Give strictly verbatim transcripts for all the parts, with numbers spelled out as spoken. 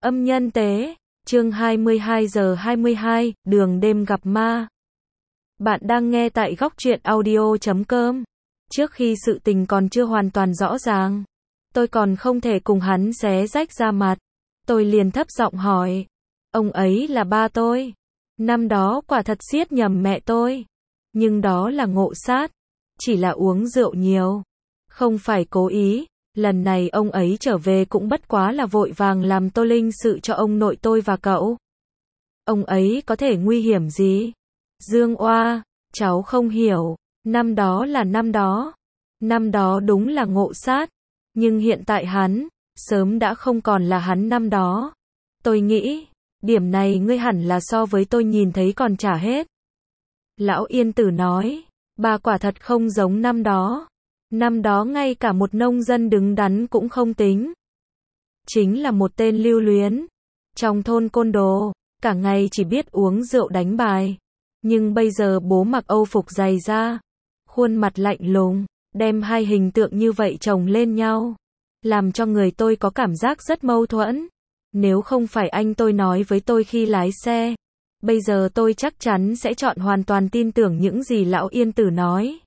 Âm nhân tế, chương hai mươi hai giờ hai mươi hai, đường đêm gặp ma. Bạn đang nghe tại góc truyện audio chấm com. Trước khi sự tình còn chưa hoàn toàn rõ ràng, tôi còn không thể cùng hắn xé rách ra mặt. Tôi liền thấp giọng hỏi, ông ấy là ba tôi. Năm đó quả thật giết nhầm mẹ tôi. Nhưng đó là ngộ sát. Chỉ là uống rượu nhiều. Không phải cố ý. Lần này ông ấy trở về cũng bất quá là vội vàng làm tô linh sự cho ông nội tôi và cậu. Ông ấy có thể nguy hiểm gì? Dương Oa, cháu không hiểu. Năm đó là năm đó. Năm đó đúng là ngộ sát. Nhưng hiện tại hắn, sớm đã không còn là hắn năm đó. Tôi nghĩ, điểm này ngươi hẳn là so với tôi nhìn thấy còn trả hết. Lão Yên Tử nói, bà quả thật không giống năm đó. Năm đó ngay cả một nông dân đứng đắn cũng không tính. Chính là một tên lưu luyến. Trong thôn côn đồ, cả ngày chỉ biết uống rượu đánh bài. Nhưng bây giờ bố mặc âu phục dày da, khuôn mặt lạnh lùng, đem hai hình tượng như vậy chồng lên nhau. Làm cho người tôi có cảm giác rất mâu thuẫn. Nếu không phải anh tôi nói với tôi khi lái xe, bây giờ tôi chắc chắn sẽ chọn hoàn toàn tin tưởng những gì Lão Yên Tử nói.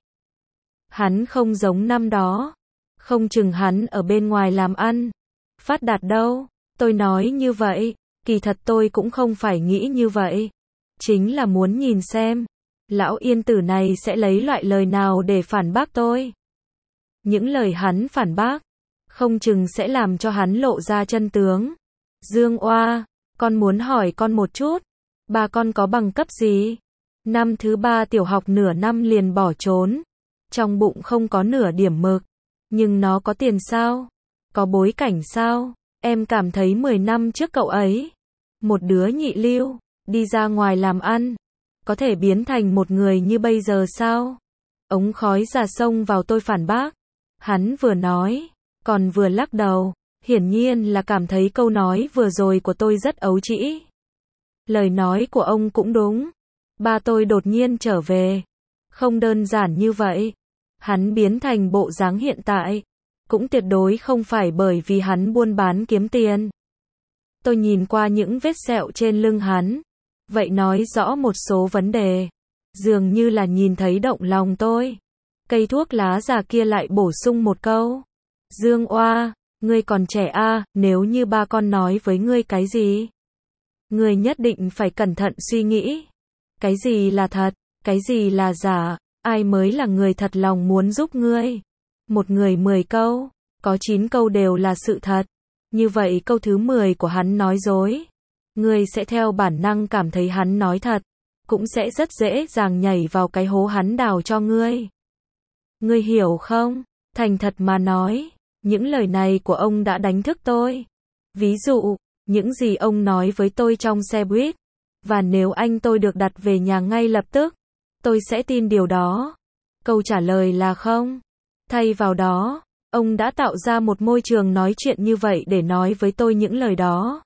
Hắn không giống năm đó. Không chừng hắn ở bên ngoài làm ăn. Phát đạt đâu. Tôi nói như vậy. Kỳ thật tôi cũng không phải nghĩ như vậy. Chính là muốn nhìn xem. Lão Yên Tử này sẽ lấy loại lời nào để phản bác tôi. Những lời hắn phản bác. Không chừng sẽ làm cho hắn lộ ra chân tướng. Dương Oa, con muốn hỏi con một chút. Ba con có bằng cấp gì? Năm thứ ba tiểu học nửa năm liền bỏ trốn. Trong bụng không có nửa điểm mực. Nhưng nó có tiền sao? Có bối cảnh sao? Em cảm thấy mười năm trước cậu ấy, một đứa nhị lưu, đi ra ngoài làm ăn, có thể biến thành một người như bây giờ sao? Ống khói già xông vào tôi phản bác. Hắn vừa nói, còn vừa lắc đầu. Hiển nhiên là cảm thấy câu nói vừa rồi của tôi rất ấu trĩ. Lời nói của ông cũng đúng. Ba tôi đột nhiên trở về. Không đơn giản như vậy. Hắn biến thành bộ dáng hiện tại, cũng tuyệt đối không phải bởi vì hắn buôn bán kiếm tiền. Tôi nhìn qua những vết sẹo trên lưng hắn, vậy nói rõ một số vấn đề, dường như là nhìn thấy động lòng tôi. Cây thuốc lá già kia lại bổ sung một câu, Dương Oa, ngươi còn trẻ a, à, nếu như ba con nói với ngươi cái gì, ngươi nhất định phải cẩn thận suy nghĩ. Cái gì là thật, cái gì là giả? Ai mới là người thật lòng muốn giúp ngươi? Một người mười câu, có chín câu đều là sự thật. Như vậy câu thứ mười của hắn nói dối, ngươi sẽ theo bản năng cảm thấy hắn nói thật, cũng sẽ rất dễ dàng nhảy vào cái hố hắn đào cho ngươi. Ngươi hiểu không? Thành thật mà nói, những lời này của ông đã đánh thức tôi. Ví dụ, những gì ông nói với tôi trong xe buýt, và nếu anh tôi được đặt về nhà ngay lập tức, tôi sẽ tin điều đó. Câu trả lời là không. Thay vào đó, ông đã tạo ra một môi trường nói chuyện như vậy để nói với tôi những lời đó.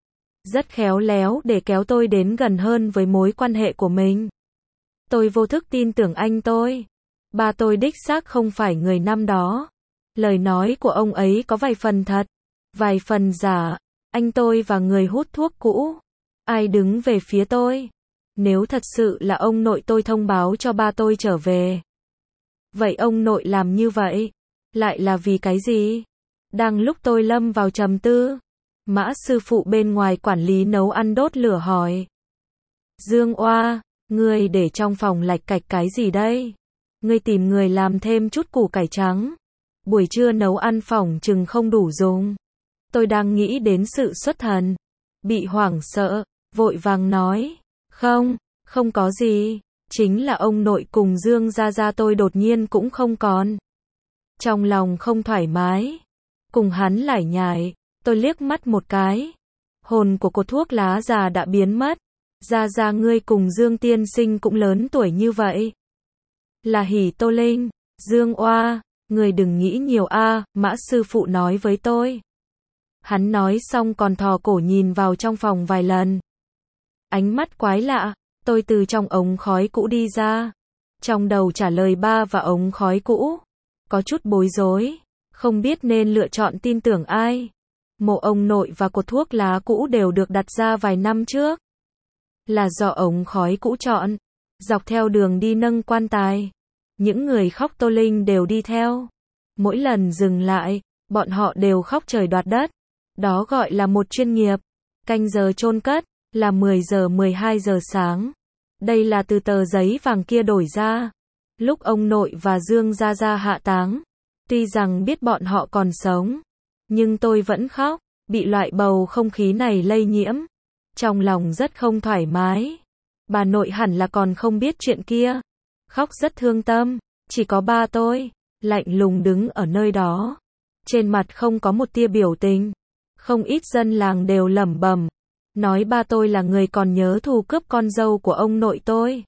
Rất khéo léo để kéo tôi đến gần hơn với mối quan hệ của mình. Tôi vô thức tin tưởng anh tôi. Ba tôi đích xác không phải người năm đó. Lời nói của ông ấy có vài phần thật, vài phần giả. Anh tôi và người hút thuốc cũ. Ai đứng về phía tôi? Nếu thật sự là ông nội tôi thông báo cho ba tôi trở về. Vậy ông nội làm như vậy, lại là vì cái gì? Đang lúc tôi lâm vào trầm tư, Mã sư phụ bên ngoài quản lý nấu ăn đốt lửa hỏi. Dương Oa, ngươi để trong phòng lạch cạch cái gì đây? Ngươi tìm người làm thêm chút củ cải trắng. Buổi trưa nấu ăn phỏng chừng không đủ dùng. Tôi đang nghĩ đến sự xuất thần. Bị hoảng sợ, vội vàng nói. Không, không có gì. Chính là ông nội cùng Dương gia gia tôi đột nhiên cũng không còn. Trong lòng không thoải mái. Cùng hắn lải nhải, tôi liếc mắt một cái. Hồn của cột thuốc lá già đã biến mất. Gia gia ngươi cùng Dương tiên sinh cũng lớn tuổi như vậy. Là hỉ Tô Linh, Dương Oa, ngươi đừng nghĩ nhiều a, Mã sư phụ nói với tôi. Hắn nói xong còn thò cổ nhìn vào trong phòng vài lần. Ánh mắt quái lạ. Tôi từ trong ống khói cũ đi ra. Trong đầu trả lời ba và ống khói cũ. Có chút bối rối. Không biết nên lựa chọn tin tưởng ai. Mộ ông nội và cột thuốc lá cũ đều được đặt ra vài năm trước. Là do ống khói cũ chọn. Dọc theo đường đi nâng quan tài. Những người khóc Tô Linh đều đi theo. Mỗi lần dừng lại, bọn họ đều khóc trời đoạt đất. Đó gọi là một chuyên nghiệp. Canh giờ chôn cất, là mười giờ mười hai giờ sáng. Đây là từ tờ giấy vàng kia đổi ra. Lúc ông nội và Dương Gia Gia hạ táng. Tuy rằng biết bọn họ còn sống. Nhưng tôi vẫn khóc, bị loại bầu không khí này lây nhiễm. Trong lòng rất không thoải mái. Bà nội hẳn là còn không biết chuyện kia. Khóc rất thương tâm, chỉ có ba tôi, lạnh lùng đứng ở nơi đó. Trên mặt không có một tia biểu tình. Không ít dân làng đều lẩm bẩm. Nói ba tôi là người còn nhớ thù cướp con dâu của ông nội tôi.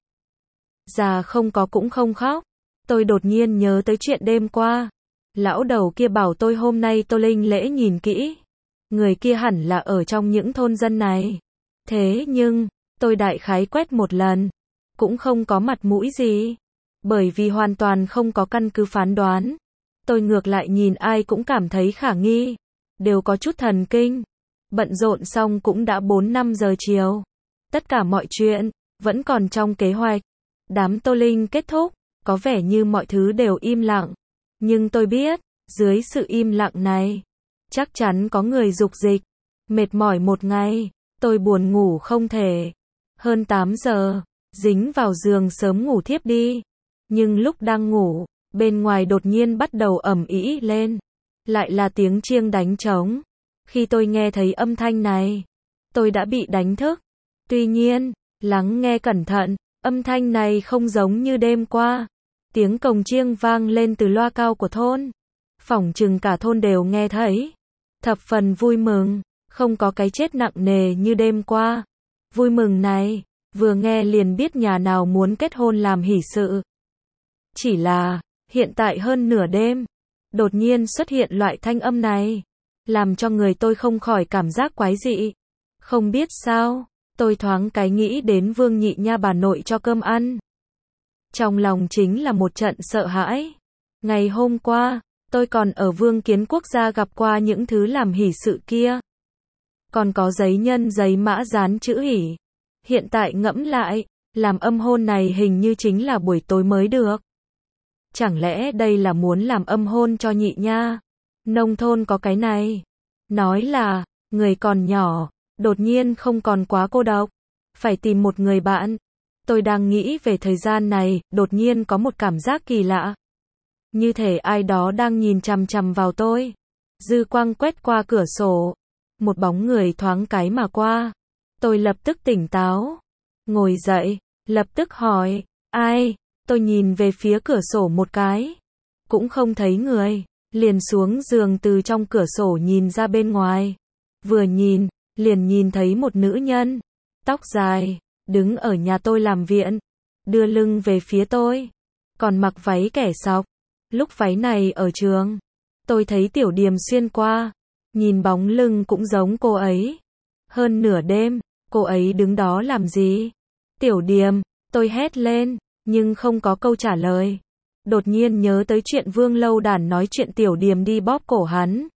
Già không có cũng không khóc. Tôi đột nhiên nhớ tới chuyện đêm qua. Lão đầu kia bảo tôi hôm nay Tô Linh lễ nhìn kỹ. Người kia hẳn là ở trong những thôn dân này. Thế nhưng, tôi đại khái quét một lần. Cũng không có mặt mũi gì. Bởi vì hoàn toàn không có căn cứ phán đoán. Tôi ngược lại nhìn ai cũng cảm thấy khả nghi. Đều có chút thần kinh. Bận rộn xong cũng đã bốn năm giờ chiều. Tất cả mọi chuyện, vẫn còn trong kế hoạch. Đám Tô Linh kết thúc, có vẻ như mọi thứ đều im lặng. Nhưng tôi biết, dưới sự im lặng này, chắc chắn có người dục dịch. Mệt mỏi một ngày, tôi buồn ngủ không thể. Hơn tám giờ, dính vào giường sớm ngủ thiếp đi. Nhưng lúc đang ngủ, bên ngoài đột nhiên bắt đầu ầm ĩ lên. Lại là tiếng chiêng đánh trống. Khi tôi nghe thấy âm thanh này, tôi đã bị đánh thức. Tuy nhiên, lắng nghe cẩn thận, âm thanh này không giống như đêm qua. Tiếng cồng chiêng vang lên từ loa cao của thôn. Phỏng chừng cả thôn đều nghe thấy. Thập phần vui mừng, không có cái chết nặng nề như đêm qua. Vui mừng này, vừa nghe liền biết nhà nào muốn kết hôn làm hỷ sự. Chỉ là, hiện tại hơn nửa đêm, đột nhiên xuất hiện loại thanh âm này, làm cho người tôi không khỏi cảm giác quái dị. Không biết sao, tôi thoáng cái nghĩ đến Vương Nhị Nha bà nội cho cơm ăn. Trong lòng chính là một trận sợ hãi. Ngày hôm qua, tôi còn ở Vương Kiến Quốc gia gặp qua những thứ làm hỷ sự kia. Còn có giấy nhân giấy mã dán chữ hỷ. Hiện tại ngẫm lại, làm âm hôn này hình như chính là buổi tối mới được. Chẳng lẽ đây là muốn làm âm hôn cho Nhị Nha? Nông thôn có cái này. Nói là, người còn nhỏ, đột nhiên không còn quá cô độc. Phải tìm một người bạn. Tôi đang nghĩ về thời gian này, đột nhiên có một cảm giác kỳ lạ. Như thể ai đó đang nhìn chằm chằm vào tôi. Dư quang quét qua cửa sổ. Một bóng người thoáng cái mà qua. Tôi lập tức tỉnh táo. Ngồi dậy, lập tức hỏi, ai? Tôi nhìn về phía cửa sổ một cái. Cũng không thấy người. Liền xuống giường từ trong cửa sổ nhìn ra bên ngoài. Vừa nhìn, liền nhìn thấy một nữ nhân. Tóc dài, đứng ở nhà tôi làm viện. Đưa lưng về phía tôi. Còn mặc váy kẻ sọc. Lúc váy này ở trường, tôi thấy Tiểu Điềm xuyên qua. Nhìn bóng lưng cũng giống cô ấy. Hơn nửa đêm, cô ấy đứng đó làm gì? Tiểu Điềm, tôi hét lên, nhưng không có câu trả lời. Đột nhiên nhớ tới chuyện Vương Lâu Đàn nói chuyện Tiểu Điềm đi bóp cổ hắn.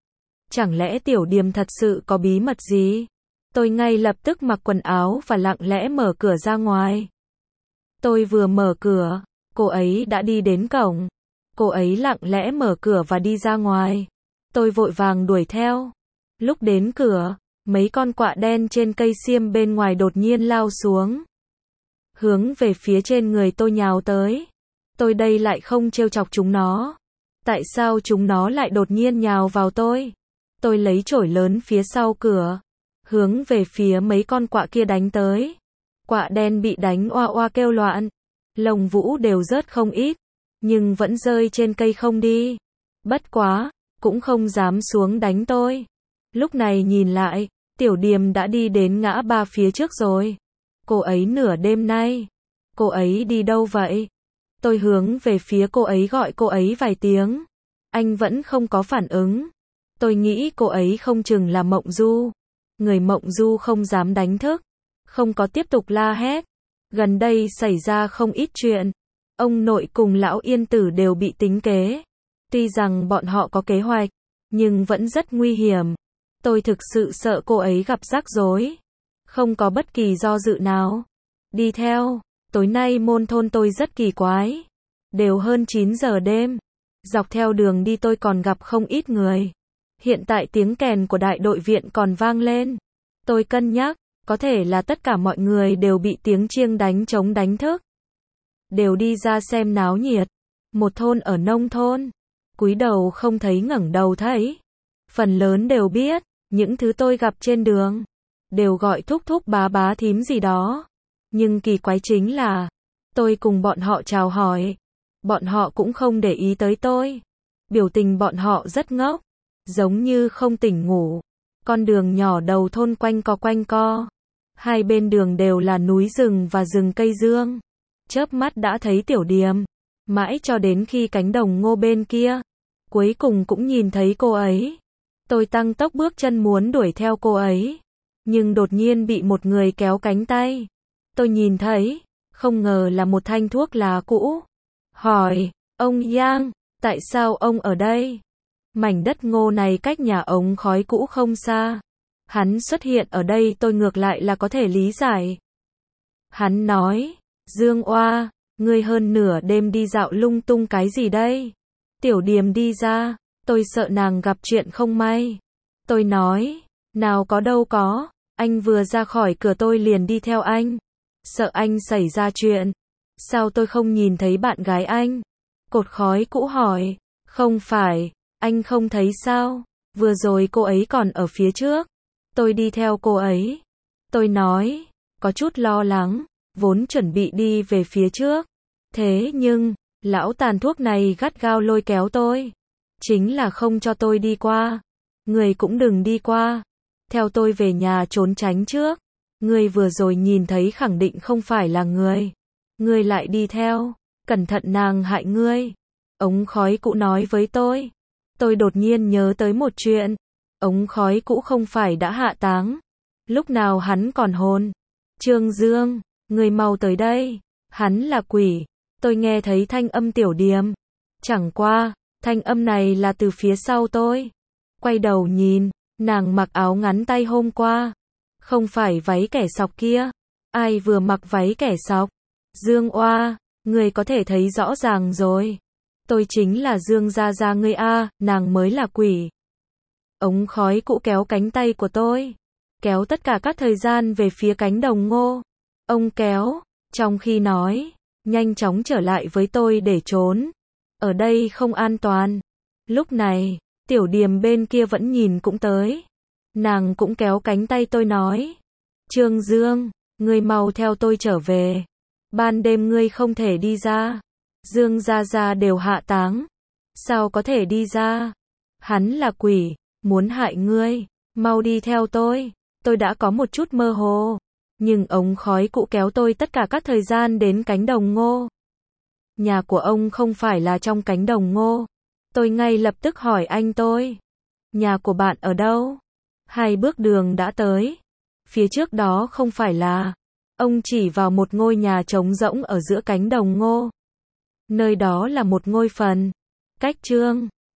Chẳng lẽ Tiểu Điềm thật sự có bí mật gì? Tôi ngay lập tức mặc quần áo và lặng lẽ mở cửa ra ngoài. Tôi vừa mở cửa, cô ấy đã đi đến cổng. Cô ấy lặng lẽ mở cửa và đi ra ngoài. Tôi vội vàng đuổi theo. Lúc đến cửa, mấy con quạ đen trên cây xiêm bên ngoài đột nhiên lao xuống. Hướng về phía trên người tôi nhào tới. Tôi đây lại không trêu chọc chúng nó. Tại sao chúng nó lại đột nhiên nhào vào tôi? Tôi lấy chổi lớn phía sau cửa. Hướng về phía mấy con quạ kia đánh tới. Quạ đen bị đánh oa oa kêu loạn. Lông vũ đều rớt không ít. Nhưng vẫn rơi trên cây không đi. Bất quá, cũng không dám xuống đánh tôi. Lúc này nhìn lại, Tiểu Điềm đã đi đến ngã ba phía trước rồi. Cô ấy nửa đêm nay. Cô ấy đi đâu vậy? Tôi hướng về phía cô ấy gọi cô ấy vài tiếng. Anh vẫn không có phản ứng. Tôi nghĩ cô ấy không chừng là Mộng Du. Người Mộng Du không dám đánh thức. Không có tiếp tục la hét. Gần đây xảy ra không ít chuyện. Ông nội cùng lão Yên Tử đều bị tính kế. Tuy rằng bọn họ có kế hoạch, nhưng vẫn rất nguy hiểm. Tôi thực sự sợ cô ấy gặp rắc rối. Không có bất kỳ do dự nào. Đi theo. Tối nay môn thôn tôi rất kỳ quái. Đều hơn chín giờ đêm. Dọc theo đường đi tôi còn gặp không ít người. Hiện tại tiếng kèn của đại đội viện còn vang lên. Tôi cân nhắc, có thể là tất cả mọi người đều bị tiếng chiêng đánh trống đánh thức. Đều đi ra xem náo nhiệt. Một thôn ở nông thôn. Cúi đầu không thấy ngẩng đầu thấy. Phần lớn đều biết, những thứ tôi gặp trên đường. Đều gọi thúc thúc bá bá thím gì đó. Nhưng kỳ quái chính là, tôi cùng bọn họ chào hỏi. Bọn họ cũng không để ý tới tôi. Biểu tình bọn họ rất ngốc. Giống như không tỉnh ngủ. Con đường nhỏ đầu thôn quanh co quanh co. Hai bên đường đều là núi rừng và rừng cây dương. Chớp mắt đã thấy Tiểu Điềm. Mãi cho đến khi cánh đồng ngô bên kia. Cuối cùng cũng nhìn thấy cô ấy. Tôi tăng tốc bước chân muốn đuổi theo cô ấy. Nhưng đột nhiên bị một người kéo cánh tay. Tôi nhìn thấy. Không ngờ là một thanh thuốc lá cũ. Hỏi, ông Yang, tại sao ông ở đây? Mảnh đất ngô này cách nhà ống khói cũ không xa. Hắn xuất hiện ở đây tôi ngược lại là có thể lý giải. Hắn nói, Dương Oa, ngươi hơn nửa đêm đi dạo lung tung cái gì đây? Tiểu Điềm đi ra, tôi sợ nàng gặp chuyện không may. Tôi nói, nào có đâu có, anh vừa ra khỏi cửa tôi liền đi theo anh. Sợ anh xảy ra chuyện. Sao tôi không nhìn thấy bạn gái anh? Cột khói cũ hỏi, không phải, anh không thấy sao? Vừa rồi cô ấy còn ở phía trước. Tôi đi theo cô ấy. Tôi nói, có chút lo lắng, vốn chuẩn bị đi về phía trước. Thế nhưng, lão tàn thuốc này gắt gao lôi kéo tôi. Chính là không cho tôi đi qua. Người cũng đừng đi qua. Theo tôi về nhà trốn tránh trước. Người vừa rồi nhìn thấy khẳng định không phải là người. Người lại đi theo. Cẩn thận nàng hại ngươi. Ống khói cũ nói với tôi. Tôi đột nhiên nhớ tới một chuyện. Ống khói cũ không phải đã hạ táng. Lúc nào hắn còn hồn. Trương Dương, người mau tới đây. Hắn là quỷ. Tôi nghe thấy thanh âm Tiểu Điềm. Chẳng qua, thanh âm này là từ phía sau tôi. Quay đầu nhìn, nàng mặc áo ngắn tay hôm qua. Không phải váy kẻ sọc kia. Ai vừa mặc váy kẻ sọc? Dương Oa, người có thể thấy rõ ràng rồi. Tôi chính là Dương Gia Gia ngươi a, nàng mới là quỷ. Ống khói cũ kéo cánh tay của tôi. Kéo tất cả các thời gian về phía cánh đồng ngô. Ông kéo, trong khi nói, nhanh chóng trở lại với tôi để trốn. Ở đây không an toàn. Lúc này, Tiểu Điềm bên kia vẫn nhìn cũng tới. Nàng cũng kéo cánh tay tôi nói. Trương Dương, ngươi mau theo tôi trở về. Ban đêm ngươi không thể đi ra. Dương Gia Gia đều hạ táng. Sao có thể đi ra? Hắn là quỷ, muốn hại ngươi. Mau đi theo tôi. Tôi đã có một chút mơ hồ. Nhưng ống khói cũ kéo tôi tất cả các thời gian đến cánh đồng ngô. Nhà của ông không phải là trong cánh đồng ngô. Tôi ngay lập tức hỏi anh tôi. Nhà của bạn ở đâu? Hai bước đường đã tới. Phía trước đó không phải là. Ông chỉ vào một ngôi nhà trống rỗng ở giữa cánh đồng ngô. Nơi đó là một ngôi phần. Cách Trương